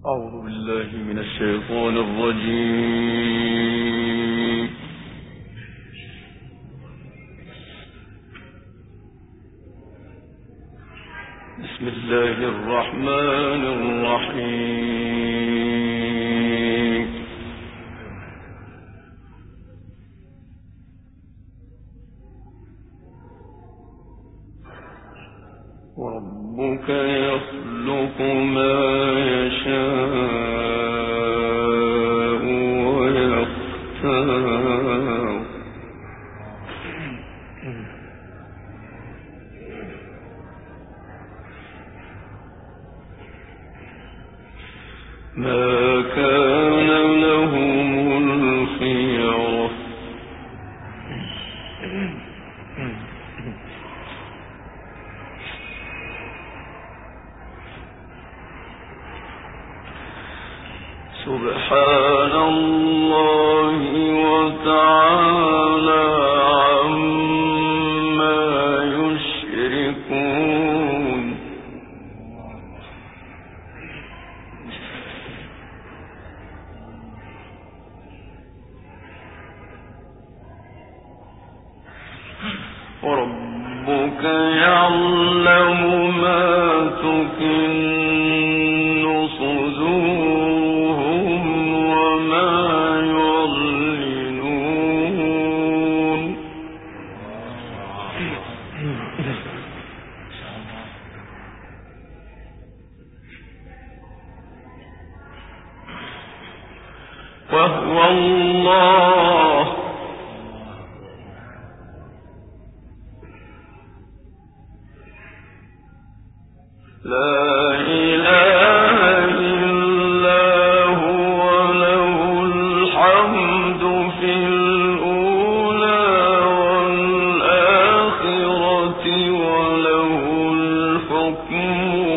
أعوذ بالله من الشيطان الرجيم. بسم الله الرحمن الرحيم. وربك يخلق ما يشاء ويختار ما كان لهم الخيرة سبحان الله وتعالى عما يشركون. وربك يعلم ما تكن صدورهم وما يعلنون. وهو الله لا إله إلا هو له الحمد في الأولى والآخرة وله الحكم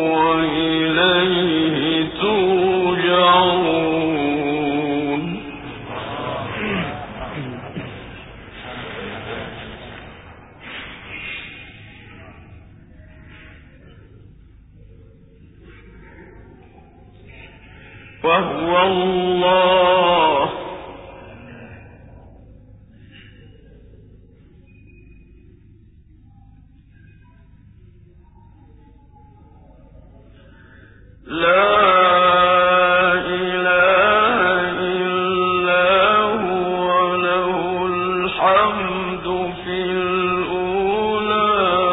وإليه ترجعون. وهو الله لا إله إلا هو له الحمد في الأولى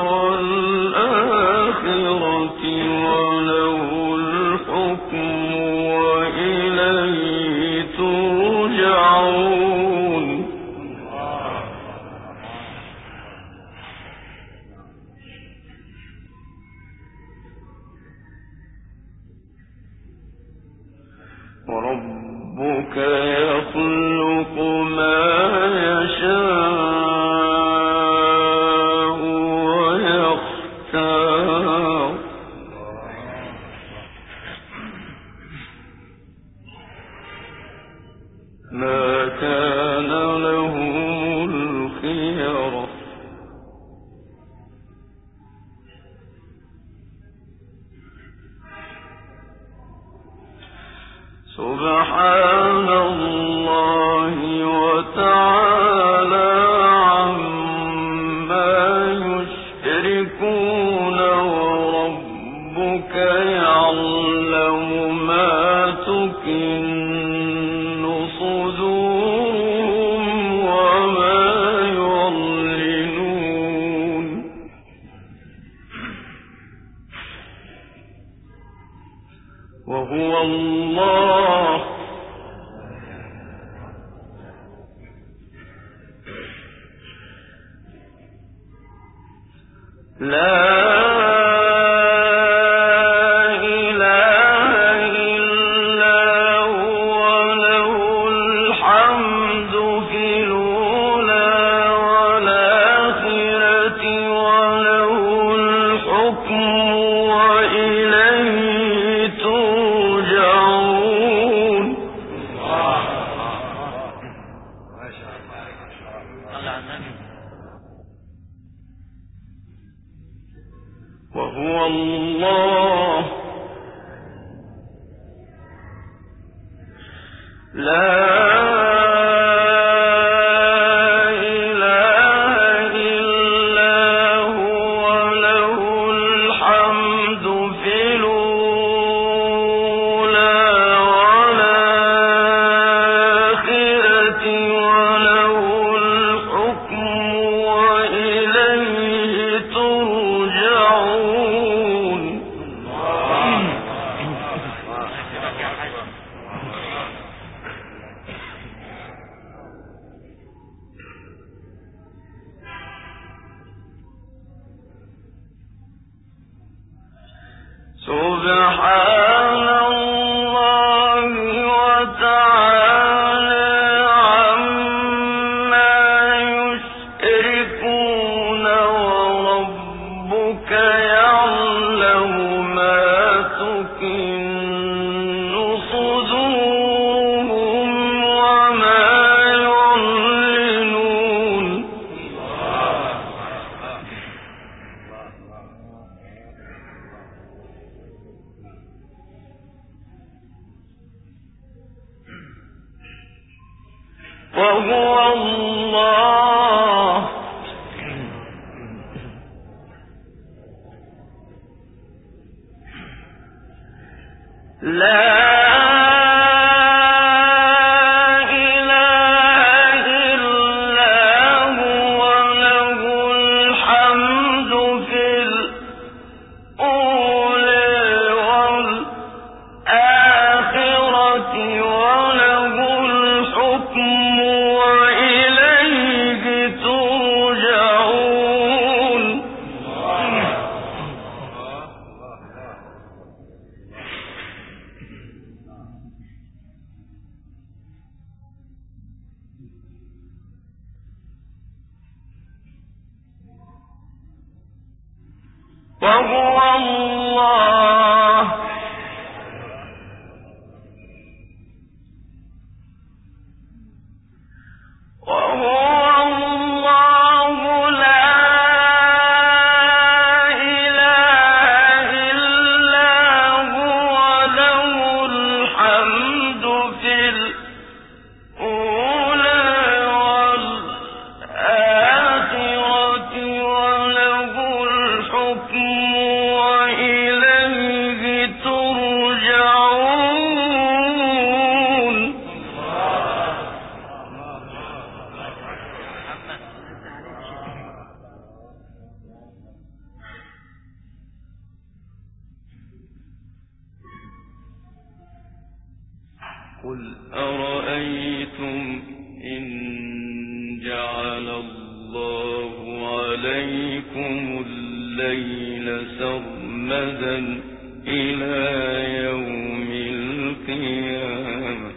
والآخرة وله الحكم وإليه ترجعون. وربك يخلق ما يشاء ويختار ما كان لهم الخيرة سبحان الله وتعالى عما يشركون. وربك يعلم ما تكن صدورهم وما يعلنون. وهو الله لا إله إلا هو له الحمد في الأولى والآخرة وله الحكم وإليه ترجعون. وهو الله لا وهو الله قل أرأيتم إن جعل الله عليكم الليل سرمدا إلى يوم القيامة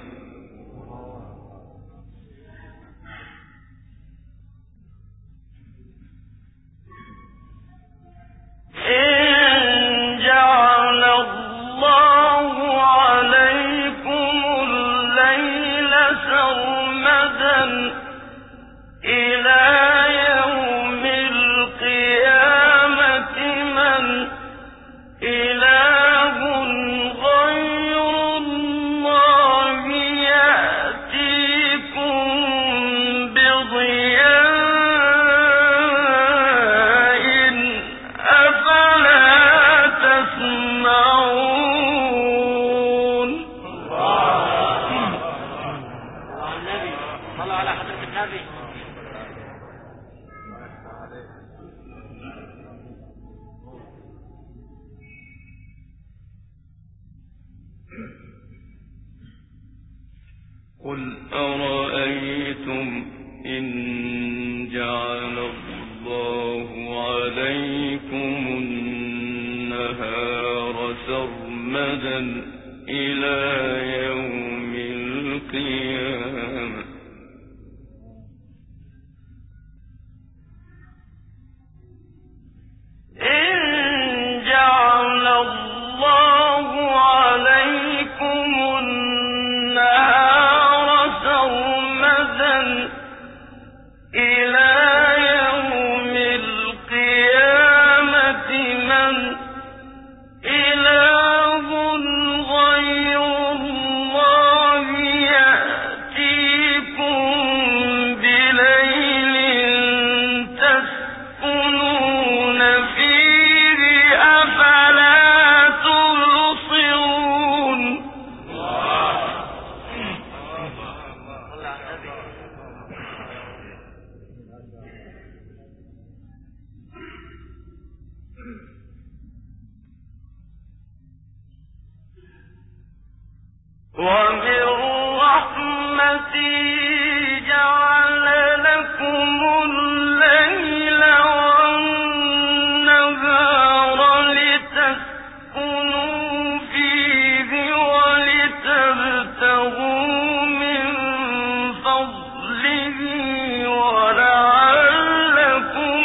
قل أرأيتم إن جعل الله عليكم النهار سرمدا إلى يوم القيامة إله غير الله ومن رحمته جعل لكم الليل والنهار لتسكنوا فيه ولتبتغوا من فضله ولعلكم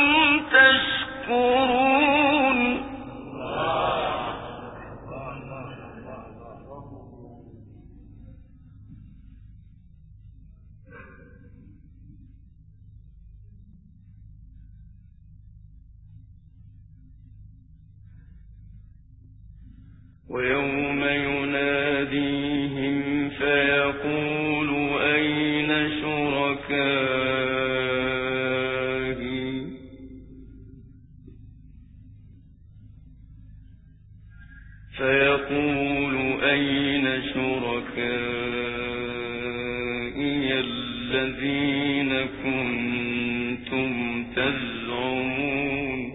تشكرون. ويوم يناديهم فيقول أين شركائي الذين كنتم تزعمون.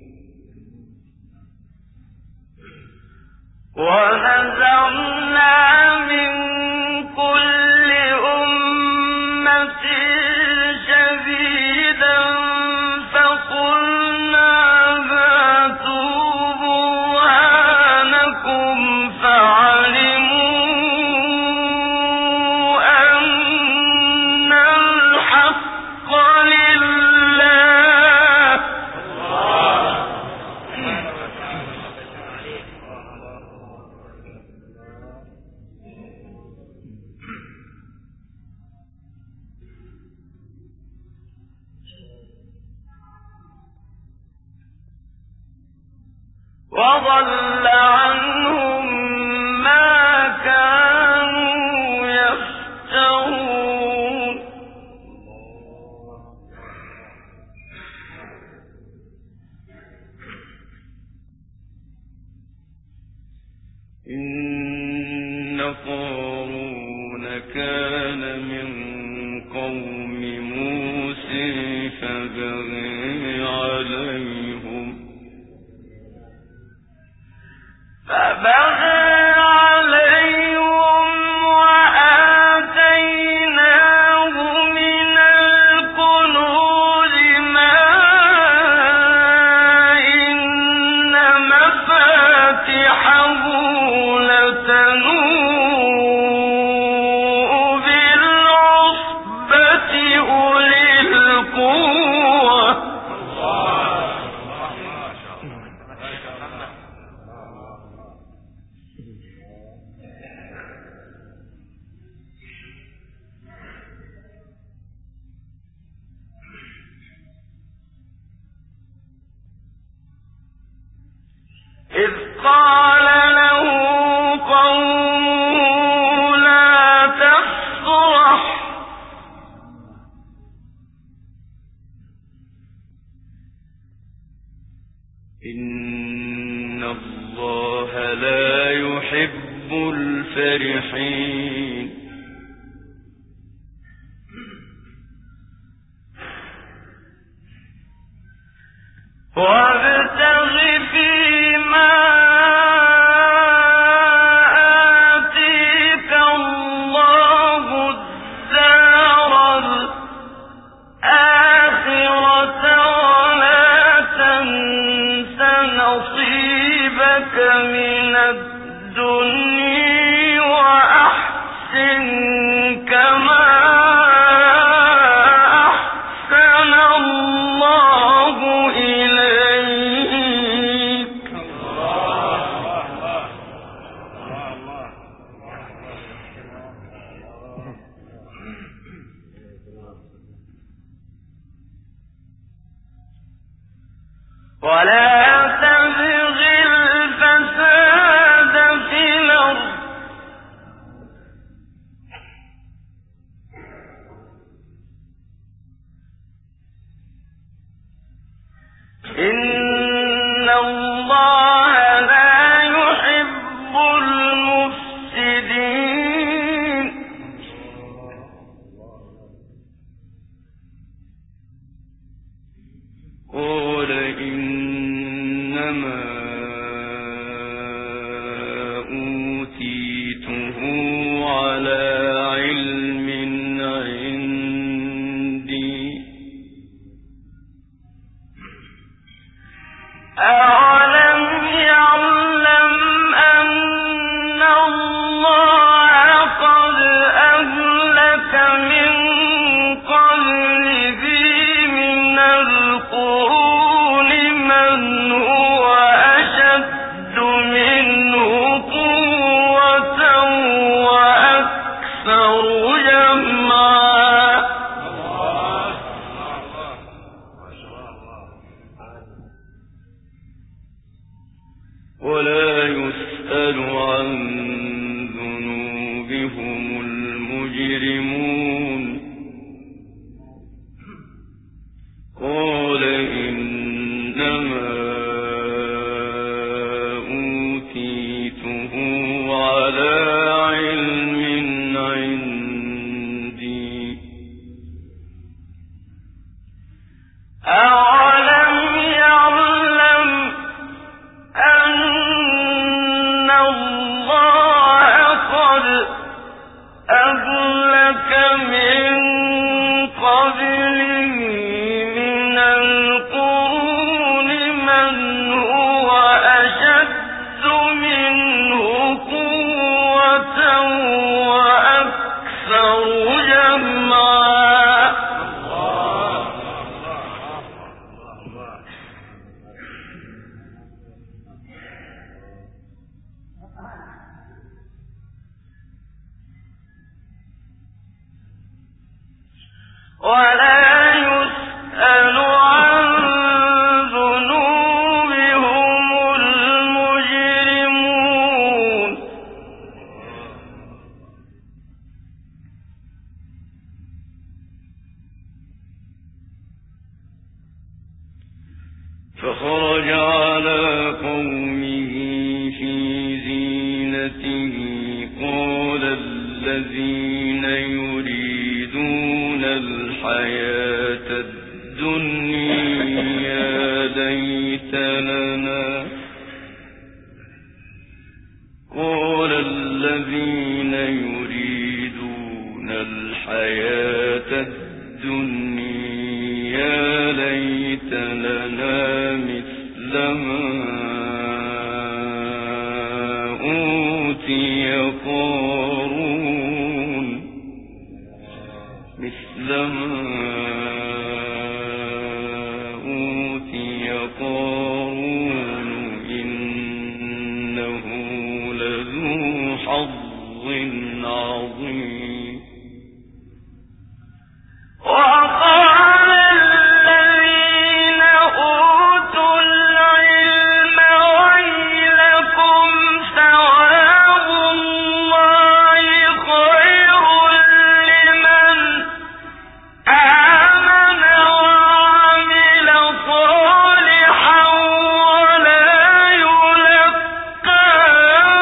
ونزعنا من كل أمة شهيدا فقلنا هاتوا برهانكم فعلموا أن الحق لله. وضل عنهم ما كانوا يفترون. إن قارون كان من قوم موسى فبغي عليهم وآتيناه من الكنوز ما إن مفاتحه لتنوء بالعصبة أولي القوة. إذ قال له قومه لا تفرح إن الله لا يحب الفرحين. وابتغ فيما آتيك الله الدار الآخرة ولا تنس نصيبك من الدنيا وأحسن كما أحسن الله إليك. ولا تبغ الفساد في الأرض إن الله لا يحب المفسدين. قال إنما أوتيته ولا يسأل عن ذنوبهم المجرمون فخرج على قومه في زينته قال الذين يريدون الحياة الدنيا ليت لنا مثل ما أوتي قارون إنه لذو حظ عظيم وقال الذين أوتوا العلم ويلكم ثواب الله خير لمن آمن وعمل صالحا ولا يلقاها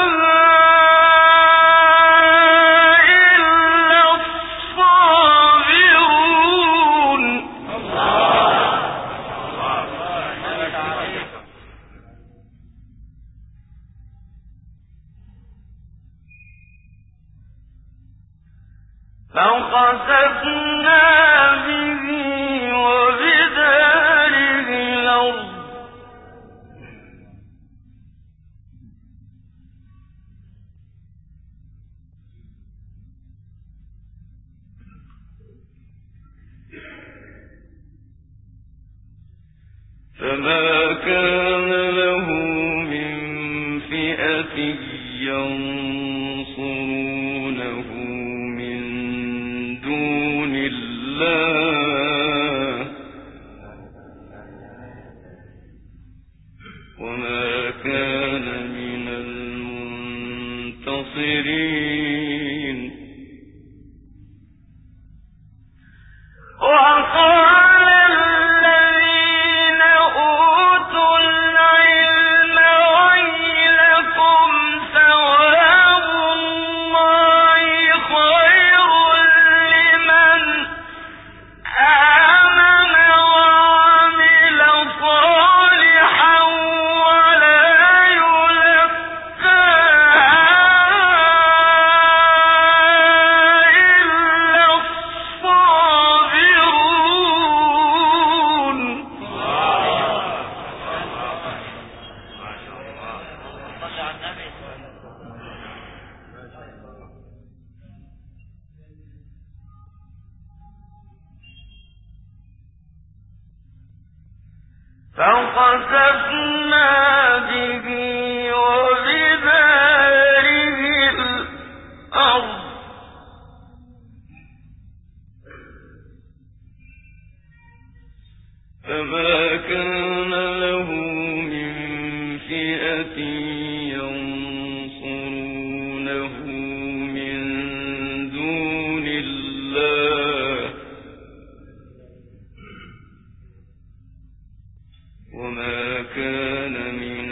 إلا الصابرون فخسفنا به وبداره الأرض فما كان له من فئة ينصرونه من دون الله وما كان من المنتصرين وقال الذين أوتوا العلم ويلكم ثواب الله خير لمن آمن وعمل صالحا ولا يلقاها إلا الصابرون فخسفنا به وبداره الأرض فما كان له من فئة ينصرونه من دون الله وما كان من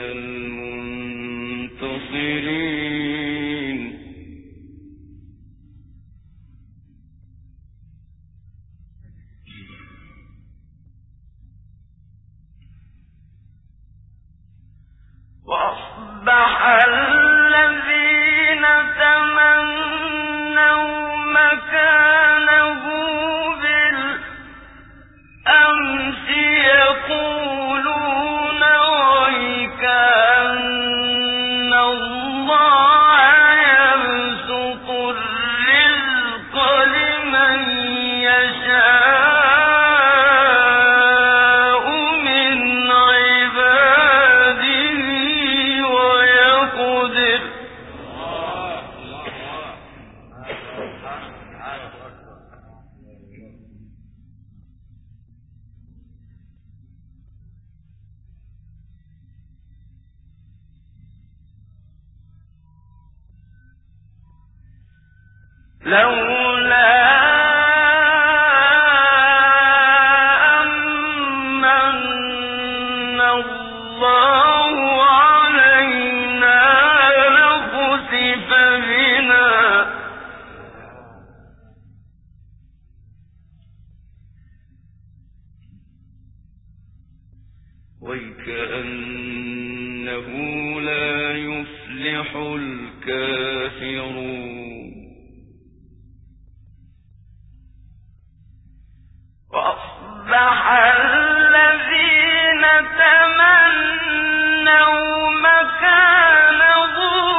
وَيْكَأَنَّهُ لَا يُفْلِحُ الْكَافِرُونَ وَأَصْبَحَ الَّذِينَ تَمَنَّوْا مَكَانَهُ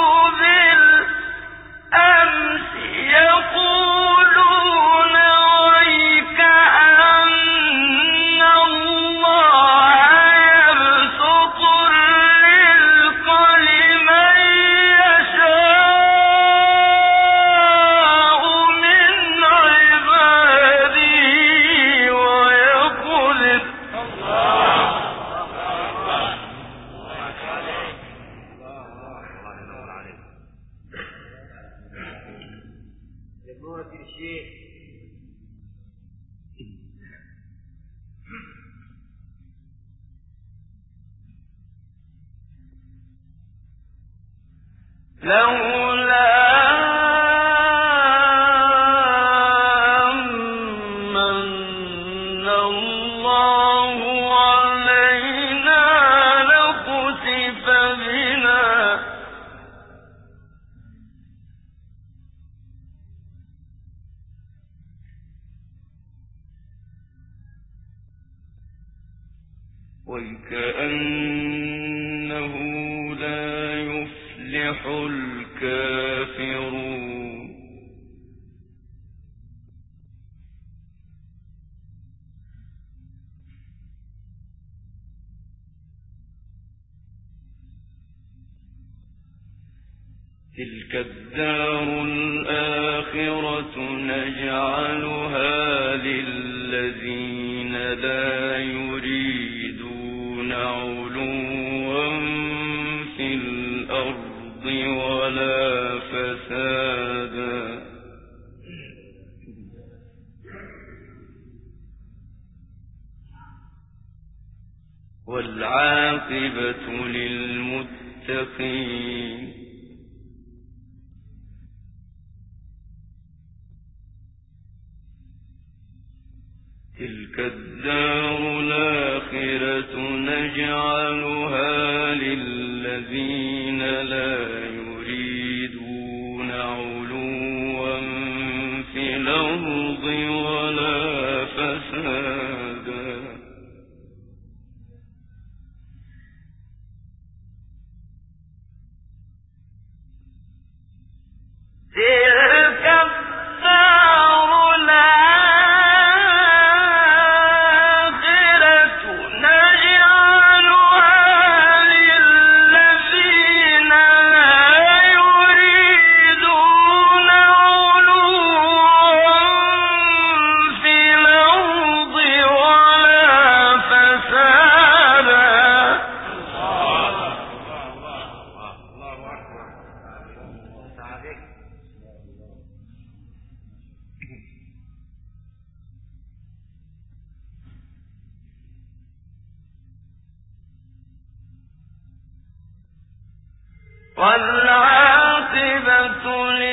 بِالْأَمْسِ يَقُولُونَ وَيْكَأَنَّ اللَّهَ يَبْسُطُ الرِّزْقَ لِمَن يَشَاءُ مِنْ عِبَادِهِ وَيَقْدِرُ ۖ لولا أَمَّنَّ اللَّهُ عَلَيْنَا لَخُسِفَ بِنَا وَيْكَأَنَّهُ لَا يُفْلِحُ الْكَافِرُونَ تِلْكَ الدَّارُ الْآخِرَةُ نَجْعَلُهَا لِلَّذِينَ لَا يُرِيدُونَ عُلُوًّا فِي الْأَرْضِ وَلَا فَسَادًا وَالْعَاقِبَةُ لِلْمُتَّقِينَ تِلْكَ الدَّارُ الْآخِرَةُ نَجْعَلُهَا لِلَّذِينَ لَا يُرِيدُونَ عُلُوًّا فِي الْأَرْضِ وَلَا فَسَادًا تِلْكَ الدَّارُ الْآخِرَةُ نَجْعَلُهَا لِلَّذِينَ لَا يُرِيدُونَ عُلُوًّا فِي الْأَرْضِ وَلَا فَسَادًا وَالْعَاقِبَةُ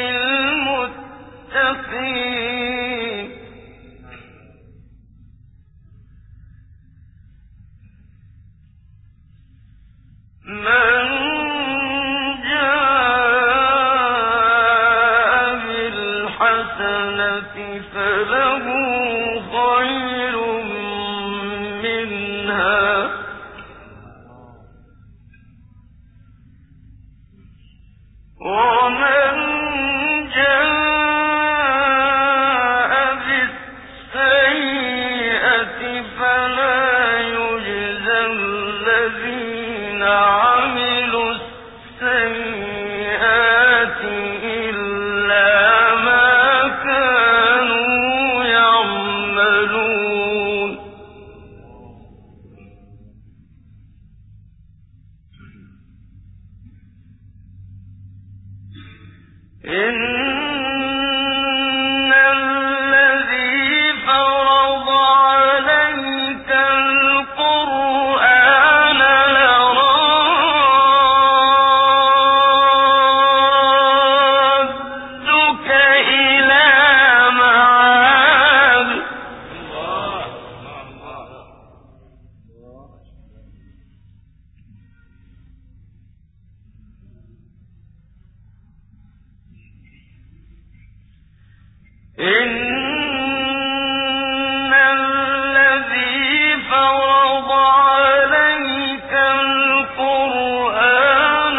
لِلْمُتَّقِينَ مَن جَاءَ بِالْحَسَنَةِ فَلَهُ خَيْرٌ مِّنْهَا وَمَن جَاءَ بِالسَّيِّئَةِ فَلَا يُجْزَى الَّذِينَ عَمِلُوا السَّيِّئَاتِ إِلَّا مَا كَانُوا يَعْمَلُونَ إلى معاد إن الذي فرض عليك القرآن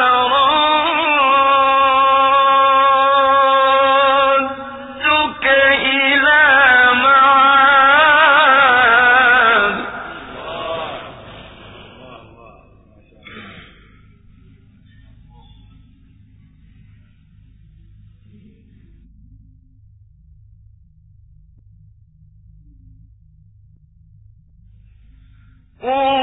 لرادك إلى معاد قل